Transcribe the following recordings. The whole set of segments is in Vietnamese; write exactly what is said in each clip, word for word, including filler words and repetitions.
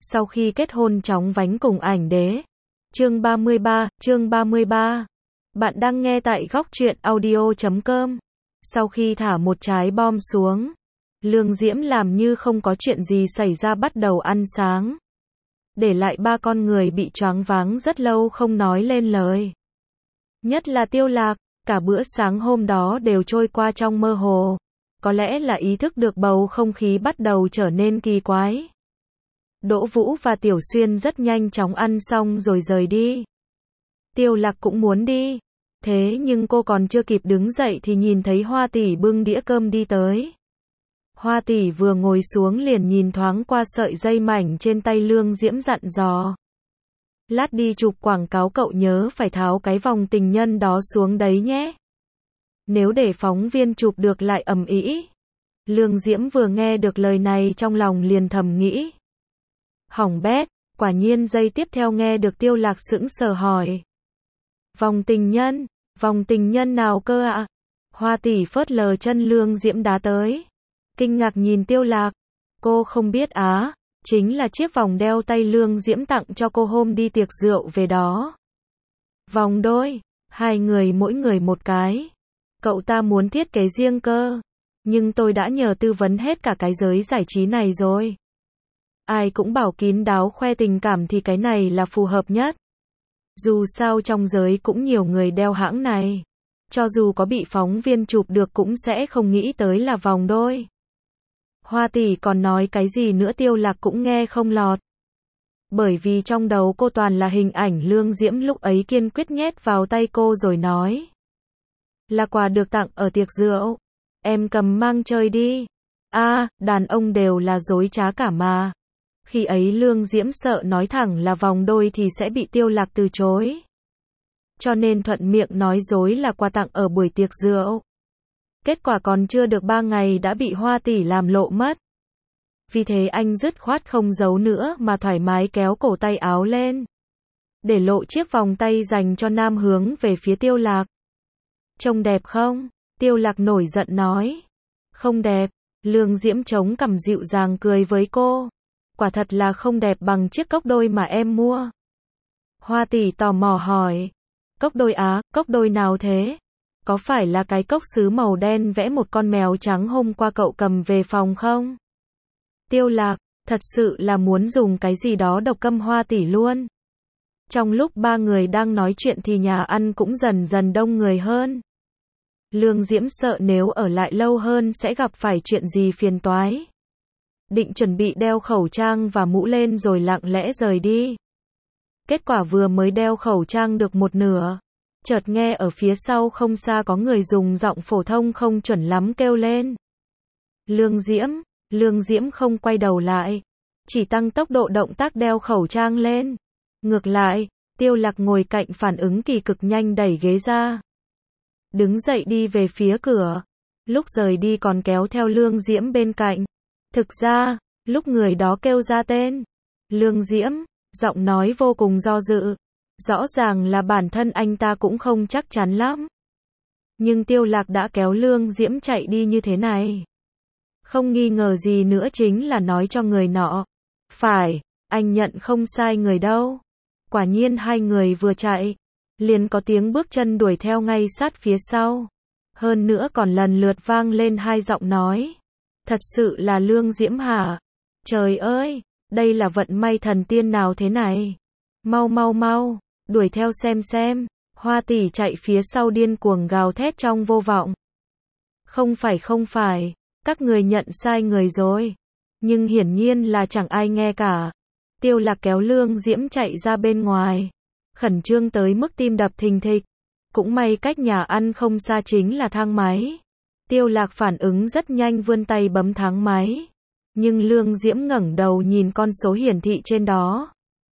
sau khi kết hôn chóng vánh cùng ảnh đế. Chương ba mươi ba, chương ba mươi ba. Bạn đang nghe tại góc truyện audio chấm com. Sau khi thả một trái bom xuống, Lương Diễm làm như không có chuyện gì xảy ra bắt đầu ăn sáng. Để lại ba con người bị choáng váng rất lâu không nói lên lời. Nhất là Tiêu Lạc, cả bữa sáng hôm đó đều trôi qua trong mơ hồ. Có lẽ là ý thức được bầu không khí bắt đầu trở nên kỳ quái. Đỗ Vũ và Tiểu Xuyên rất nhanh chóng ăn xong rồi rời đi. Tiêu Lạc cũng muốn đi. Thế nhưng cô còn chưa kịp đứng dậy thì nhìn thấy Hoa tỷ bưng đĩa cơm đi tới. Hoa tỷ vừa ngồi xuống liền nhìn thoáng qua sợi dây mảnh trên tay Lương Diễm dặn dò. Lát đi chụp quảng cáo cậu nhớ phải tháo cái vòng tình nhân đó xuống đấy nhé. Nếu để phóng viên chụp được lại ầm ĩ. Lương Diễm vừa nghe được lời này trong lòng liền thầm nghĩ. Hỏng bét, quả nhiên giây tiếp theo nghe được Tiêu Lạc sững sờ hỏi. Vòng tình nhân, vòng tình nhân nào cơ ạ? À? Hoa tỷ phớt lờ chân Lương Diễm đá tới. Kinh ngạc nhìn Tiêu Lạc. Cô không biết á, chính là chiếc vòng đeo tay Lương Diễm tặng cho cô hôm đi tiệc rượu về đó. Vòng đôi, hai người mỗi người một cái. Cậu ta muốn thiết kế riêng cơ. Nhưng tôi đã nhờ tư vấn hết cả cái giới giải trí này rồi. Ai cũng bảo kín đáo khoe tình cảm thì cái này là phù hợp nhất. Dù sao trong giới cũng nhiều người đeo hãng này. Cho dù có bị phóng viên chụp được cũng sẽ không nghĩ tới là vòng đôi. Hoa tỷ còn nói cái gì nữa Tiêu Lạc cũng nghe không lọt. Bởi vì trong đầu cô toàn là hình ảnh Lương Diễm lúc ấy kiên quyết nhét vào tay cô rồi nói. Là quà được tặng ở tiệc rượu. Em cầm mang chơi đi. A, à, đàn ông đều là dối trá cả mà. Khi ấy Lương Diễm sợ nói thẳng là vòng đôi thì sẽ bị Tiêu Lạc từ chối. Cho nên thuận miệng nói dối là quà tặng ở buổi tiệc rượu. Kết quả còn chưa được ba ngày đã bị Hoa tỷ làm lộ mất. Vì thế anh dứt khoát không giấu nữa mà thoải mái kéo cổ tay áo lên. Để lộ chiếc vòng tay dành cho nam hướng về phía Tiêu Lạc. Trông đẹp không? Tiêu Lạc nổi giận nói. Không đẹp. Lương Diễm chống cằm dịu dàng cười với cô. Quả thật là không đẹp bằng chiếc cốc đôi mà em mua. Hoa tỷ tò mò hỏi. Cốc đôi á, cốc đôi nào thế? Có phải là cái cốc sứ màu đen vẽ một con mèo trắng hôm qua cậu cầm về phòng không? Tiêu Lạc, thật sự là muốn dùng cái gì đó độc câm Hoa tỷ luôn. Trong lúc ba người đang nói chuyện thì nhà ăn cũng dần dần đông người hơn. Lương Diễm sợ nếu ở lại lâu hơn sẽ gặp phải chuyện gì phiền toái. Định chuẩn bị đeo khẩu trang và mũ lên rồi lặng lẽ rời đi. Kết quả vừa mới đeo khẩu trang được một nửa. Chợt nghe ở phía sau không xa có người dùng giọng phổ thông không chuẩn lắm kêu lên. Lương Diễm, Lương Diễm không quay đầu lại. Chỉ tăng tốc độ động tác đeo khẩu trang lên. Ngược lại, Tiêu Lạc ngồi cạnh phản ứng kỳ cực nhanh đẩy ghế ra. Đứng dậy đi về phía cửa. Lúc rời đi còn kéo theo Lương Diễm bên cạnh. Thực ra, lúc người đó kêu ra tên Lương Diễm, giọng nói vô cùng do dự. Rõ ràng là bản thân anh ta cũng không chắc chắn lắm. Nhưng Tiêu Lạc đã kéo Lương Diễm chạy đi như thế này. Không nghi ngờ gì nữa chính là nói cho người nọ. Phải, anh nhận không sai người đâu. Quả nhiên hai người vừa chạy. Liền có tiếng bước chân đuổi theo ngay sát phía sau. Hơn nữa còn lần lượt vang lên hai giọng nói. Thật sự là Lương Diễm hả? Trời ơi, đây là vận may thần tiên nào thế này? Mau mau mau, đuổi theo xem xem. Hoa tỷ chạy phía sau điên cuồng gào thét trong vô vọng. Không phải không phải, các người nhận sai người rồi. Nhưng hiển nhiên là chẳng ai nghe cả. Tiêu Lạc kéo Lương Diễm chạy ra bên ngoài. Khẩn trương tới mức tim đập thình thịch. Cũng may cách nhà ăn không xa chính là thang máy. Tiêu Lạc phản ứng rất nhanh vươn tay bấm thang máy. Nhưng Lương Diễm ngẩng đầu nhìn con số hiển thị trên đó.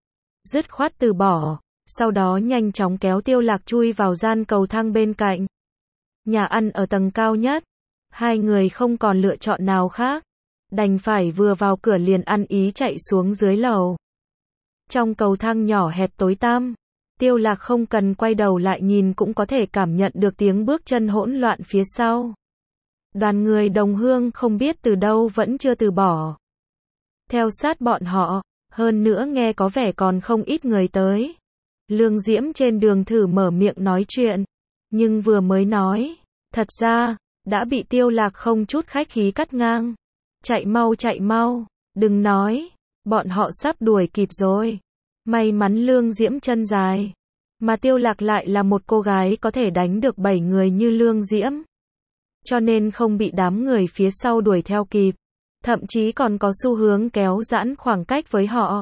Dứt khoát từ bỏ. Sau đó nhanh chóng kéo Tiêu Lạc chui vào gian cầu thang bên cạnh. Nhà ăn ở tầng cao nhất. Hai người không còn lựa chọn nào khác. Đành phải vừa vào cửa liền ăn ý chạy xuống dưới lầu. Trong cầu thang nhỏ hẹp tối tăm. Tiêu Lạc không cần quay đầu lại nhìn cũng có thể cảm nhận được tiếng bước chân hỗn loạn phía sau. Đoàn người đồng hương không biết từ đâu vẫn chưa từ bỏ. Theo sát bọn họ, Hơn nữa nghe có vẻ còn không ít người tới. Lương Diễm trên đường thử mở miệng nói chuyện, nhưng vừa mới nói, thật ra, đã bị Tiêu Lạc không chút khách khí cắt ngang. Chạy mau chạy mau, đừng nói, bọn họ sắp đuổi kịp rồi. May mắn Lương Diễm chân dài, mà Tiêu Lạc lại là một cô gái có thể đánh được bảy người như Lương Diễm. Cho nên không bị đám người phía sau đuổi theo kịp, thậm chí còn có xu hướng kéo giãn khoảng cách với họ.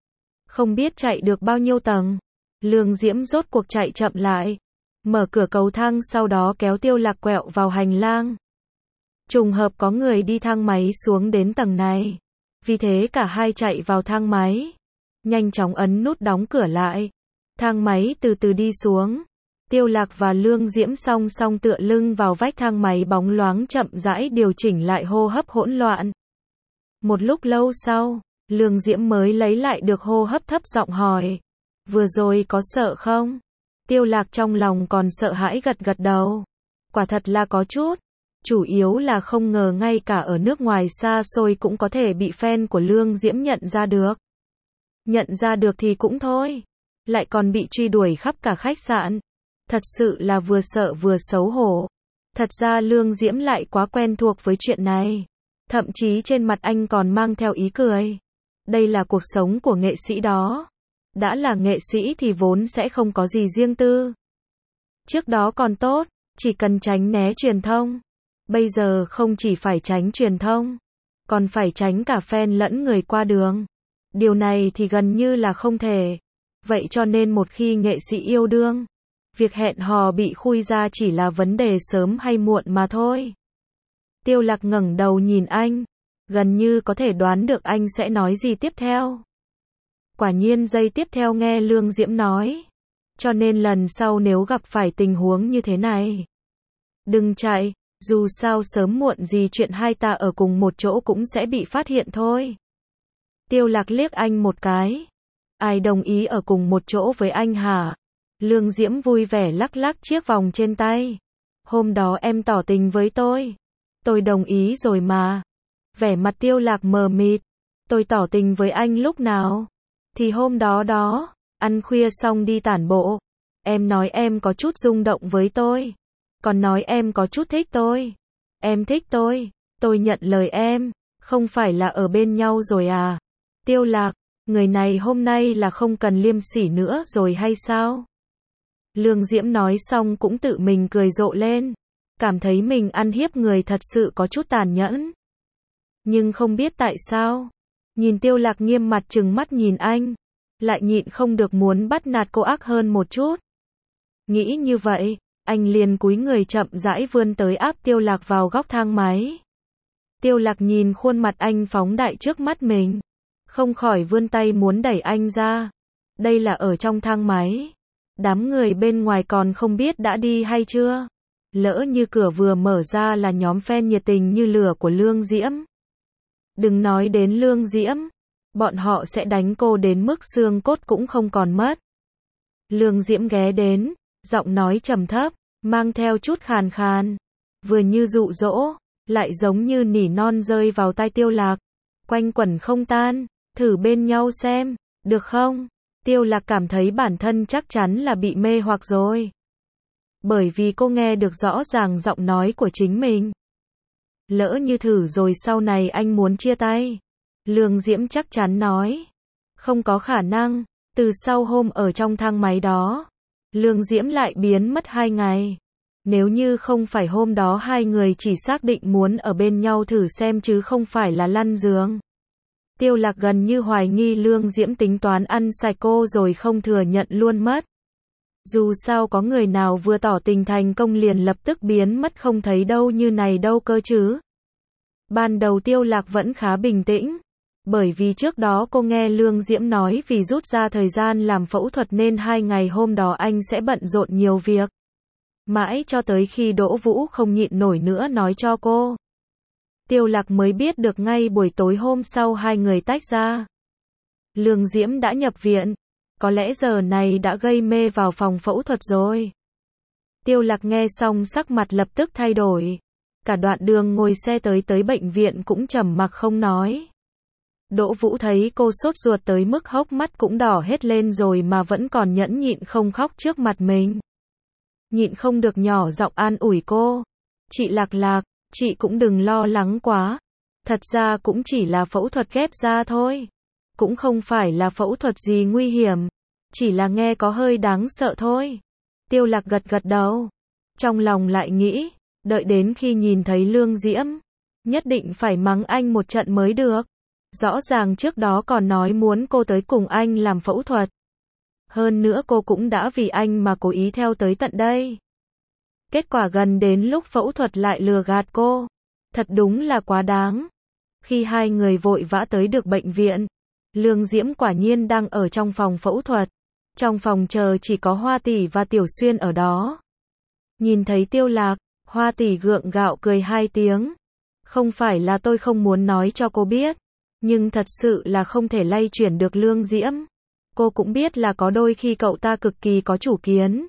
Không biết chạy được bao nhiêu tầng, Lương Diễm rốt cuộc chạy chậm lại, mở cửa cầu thang sau đó kéo Tiêu Lạc quẹo vào hành lang. Trùng hợp có người đi thang máy xuống đến tầng này, vì thế cả hai chạy vào thang máy, nhanh chóng ấn nút đóng cửa lại. Thang máy từ từ đi xuống, Tiêu Lạc và Lương Diễm song song tựa lưng vào vách thang máy bóng loáng chậm rãi điều chỉnh lại hô hấp hỗn loạn. Một lúc lâu sau, Lương Diễm mới lấy lại được hô hấp thấp giọng hỏi, vừa rồi có sợ không? Tiêu Lạc trong lòng còn sợ hãi gật gật đầu. Quả thật là có chút. Chủ yếu là không ngờ ngay cả ở nước ngoài xa xôi cũng có thể bị fan của Lương Diễm nhận ra được. Nhận ra được thì cũng thôi, lại còn bị truy đuổi khắp cả khách sạn. Thật sự là vừa sợ vừa xấu hổ. Thật ra Lương Diễm lại quá quen thuộc với chuyện này. Thậm chí trên mặt anh còn mang theo ý cười. Đây là cuộc sống của nghệ sĩ đó. Đã là nghệ sĩ thì vốn sẽ không có gì riêng tư. Trước đó còn tốt, chỉ cần tránh né truyền thông. Bây giờ không chỉ phải tránh truyền thông, còn phải tránh cả fan lẫn người qua đường. Điều này thì gần như là không thể. Vậy cho nên một khi nghệ sĩ yêu đương, việc hẹn hò bị khui ra chỉ là vấn đề sớm hay muộn mà thôi. Tiêu Lạc ngẩng đầu nhìn anh, gần như có thể đoán được anh sẽ nói gì tiếp theo. Quả nhiên giây tiếp theo nghe Lương Diễm nói, cho nên lần sau nếu gặp phải tình huống như thế này, đừng chạy, dù sao sớm muộn gì chuyện hai ta ở cùng một chỗ cũng sẽ bị phát hiện thôi. Tiêu Lạc liếc anh một cái. Ai đồng ý ở cùng một chỗ với anh hả? Lương Diễm vui vẻ lắc lắc chiếc vòng trên tay. Hôm đó em tỏ tình với tôi. Tôi đồng ý rồi mà. Vẻ mặt Tiêu Lạc mờ mịt. Tôi tỏ tình với anh lúc nào? Thì hôm đó đó, ăn khuya xong đi tản bộ. Em nói em có chút rung động với tôi. Còn nói em có chút thích tôi. Em thích tôi. Tôi nhận lời em. Không phải là ở bên nhau rồi à? Tiêu Lạc, người này hôm nay là không cần liêm sỉ nữa rồi hay sao? Lương Diễm nói xong cũng tự mình cười rộ lên. Cảm thấy mình ăn hiếp người thật sự có chút tàn nhẫn. Nhưng không biết tại sao. Nhìn Tiêu Lạc nghiêm mặt trừng mắt nhìn anh. Lại nhịn không được muốn bắt nạt cô ác hơn một chút. Nghĩ như vậy, anh liền cúi người chậm rãi vươn tới áp Tiêu Lạc vào góc thang máy. Tiêu Lạc nhìn khuôn mặt anh phóng đại trước mắt mình. Không khỏi vươn tay muốn đẩy anh ra. Đây là ở trong thang máy. Đám người bên ngoài còn không biết đã đi hay chưa. Lỡ như cửa vừa mở ra là nhóm fan nhiệt tình như lửa của Lương Diễm. Đừng nói đến Lương Diễm. Bọn họ sẽ đánh cô đến mức xương cốt cũng không còn mất. Lương Diễm ghé đến, giọng nói trầm thấp, mang theo chút khàn khàn. Vừa như dụ dỗ, lại giống như nỉ non rơi vào tai Tiêu Lạc. Quanh quẩn không tan, thử bên nhau xem, được không? Tiêu Lạc cảm thấy bản thân chắc chắn là bị mê hoặc rồi. Bởi vì cô nghe được rõ ràng giọng nói của chính mình. Lỡ như thử rồi sau này anh muốn chia tay. Lương Diễm chắc chắn nói. Không có khả năng, từ sau hôm ở trong thang máy đó, Lương Diễm lại biến mất hai ngày. Nếu như không phải hôm đó hai người chỉ xác định muốn ở bên nhau thử xem chứ không phải là lăn giường. Tiêu Lạc gần như hoài nghi Lương Diễm tính toán ăn sạch cô rồi không thừa nhận luôn mất. Dù sao có người nào vừa tỏ tình thành công liền lập tức biến mất không thấy đâu như này đâu cơ chứ. Ban đầu Tiêu Lạc vẫn khá bình tĩnh. Bởi vì trước đó cô nghe Lương Diễm nói vì rút ra thời gian làm phẫu thuật nên hai ngày hôm đó anh sẽ bận rộn nhiều việc. Mãi cho tới khi Đỗ Vũ không nhịn nổi nữa nói cho cô. Tiêu Lạc mới biết được ngay buổi tối hôm sau hai người tách ra. Lương Diễm đã nhập viện. Có lẽ giờ này đã gây mê vào phòng phẫu thuật rồi. Tiêu Lạc nghe xong sắc mặt lập tức thay đổi. Cả đoạn đường ngồi xe tới tới bệnh viện cũng trầm mặc không nói. Đỗ Vũ thấy cô sốt ruột tới mức hốc mắt cũng đỏ hết lên rồi mà vẫn còn nhẫn nhịn không khóc trước mặt mình. Nhịn không được nhỏ giọng an ủi cô. Chị Lạc Lạc, chị cũng đừng lo lắng quá. Thật ra cũng chỉ là phẫu thuật ghép da thôi. Cũng không phải là phẫu thuật gì nguy hiểm. Chỉ là nghe có hơi đáng sợ thôi. Tiêu Lạc gật gật đầu. Trong lòng lại nghĩ, đợi đến khi nhìn thấy Lương Diễm, nhất định phải mắng anh một trận mới được. Rõ ràng trước đó còn nói muốn cô tới cùng anh làm phẫu thuật. Hơn nữa cô cũng đã vì anh mà cố ý theo tới tận đây. Kết quả gần đến lúc phẫu thuật lại lừa gạt cô. Thật đúng là quá đáng. Khi hai người vội vã tới được bệnh viện, Lương Diễm quả nhiên đang ở trong phòng phẫu thuật. Trong phòng chờ chỉ có Hoa Tỷ và Tiểu Xuyên ở đó. Nhìn thấy Tiêu Lạc, Hoa Tỷ gượng gạo cười hai tiếng. Không phải là tôi không muốn nói cho cô biết, nhưng thật sự là không thể lay chuyển được Lương Diễm. Cô cũng biết là có đôi khi cậu ta cực kỳ có chủ kiến.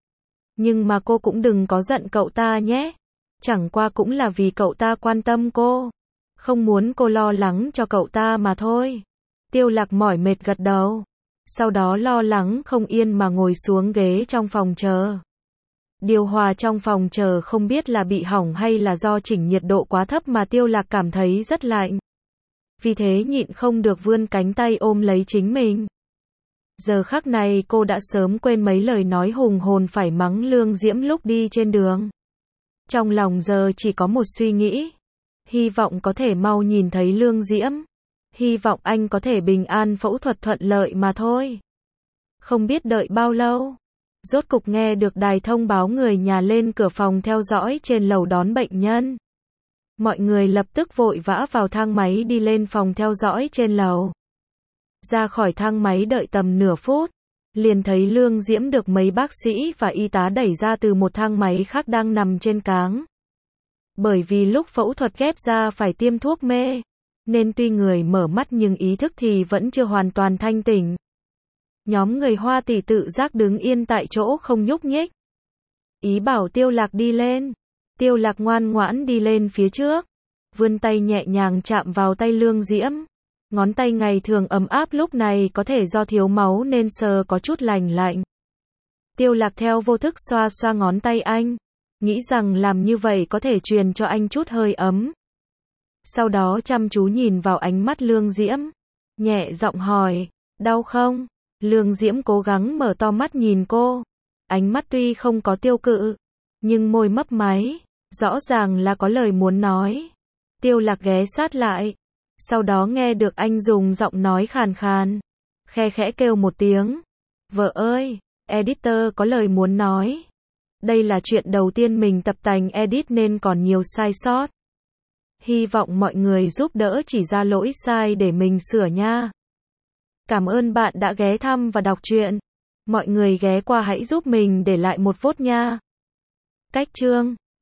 Nhưng mà cô cũng đừng có giận cậu ta nhé. Chẳng qua cũng là vì cậu ta quan tâm cô. Không muốn cô lo lắng cho cậu ta mà thôi. Tiêu Lạc mỏi mệt gật đầu. Sau đó lo lắng không yên mà ngồi xuống ghế trong phòng chờ. Điều hòa trong phòng chờ không biết là bị hỏng hay là do chỉnh nhiệt độ quá thấp mà Tiêu Lạc cảm thấy rất lạnh. Vì thế nhịn không được vươn cánh tay ôm lấy chính mình. Giờ khắc này cô đã sớm quên mấy lời nói hùng hồn phải mắng Lương Diễm lúc đi trên đường. Trong lòng giờ chỉ có một suy nghĩ. Hy vọng có thể mau nhìn thấy Lương Diễm. Hy vọng anh có thể bình an phẫu thuật thuận lợi mà thôi. Không biết đợi bao lâu. Rốt cục nghe được đài thông báo người nhà lên cửa phòng theo dõi trên lầu đón bệnh nhân. Mọi người lập tức vội vã vào thang máy đi lên phòng theo dõi trên lầu. Ra khỏi thang máy đợi tầm nửa phút, liền thấy Lương Diễm được mấy bác sĩ và y tá đẩy ra từ một thang máy khác đang nằm trên cáng. Bởi vì lúc phẫu thuật ghép da phải tiêm thuốc mê, nên tuy người mở mắt nhưng ý thức thì vẫn chưa hoàn toàn thanh tỉnh. Nhóm người Hoa Tỷ tự giác đứng yên tại chỗ không nhúc nhích. Ý bảo Tiêu Lạc đi lên. Tiêu Lạc ngoan ngoãn đi lên phía trước, vươn tay nhẹ nhàng chạm vào tay Lương Diễm. Ngón tay ngày thường ấm áp lúc này có thể do thiếu máu nên sờ có chút lành lạnh. Tiêu Lạc theo vô thức xoa xoa ngón tay anh, nghĩ rằng làm như vậy có thể truyền cho anh chút hơi ấm. Sau đó chăm chú nhìn vào ánh mắt Lương Diễm, nhẹ giọng hỏi, đau không? Lương Diễm cố gắng mở to mắt nhìn cô, ánh mắt tuy không có tiêu cự, nhưng môi mấp máy, rõ ràng là có lời muốn nói. Tiêu Lạc ghé sát lại, sau đó nghe được anh dùng giọng nói khàn khàn, khe khẽ kêu một tiếng, vợ ơi, editor có lời muốn nói. Đây là chuyện đầu tiên mình tập tành edit nên còn nhiều sai sót. Hy vọng mọi người giúp đỡ chỉ ra lỗi sai để mình sửa nha. Cảm ơn bạn đã ghé thăm và đọc truyện. Mọi người ghé qua hãy giúp mình để lại một vote nha. Cách chương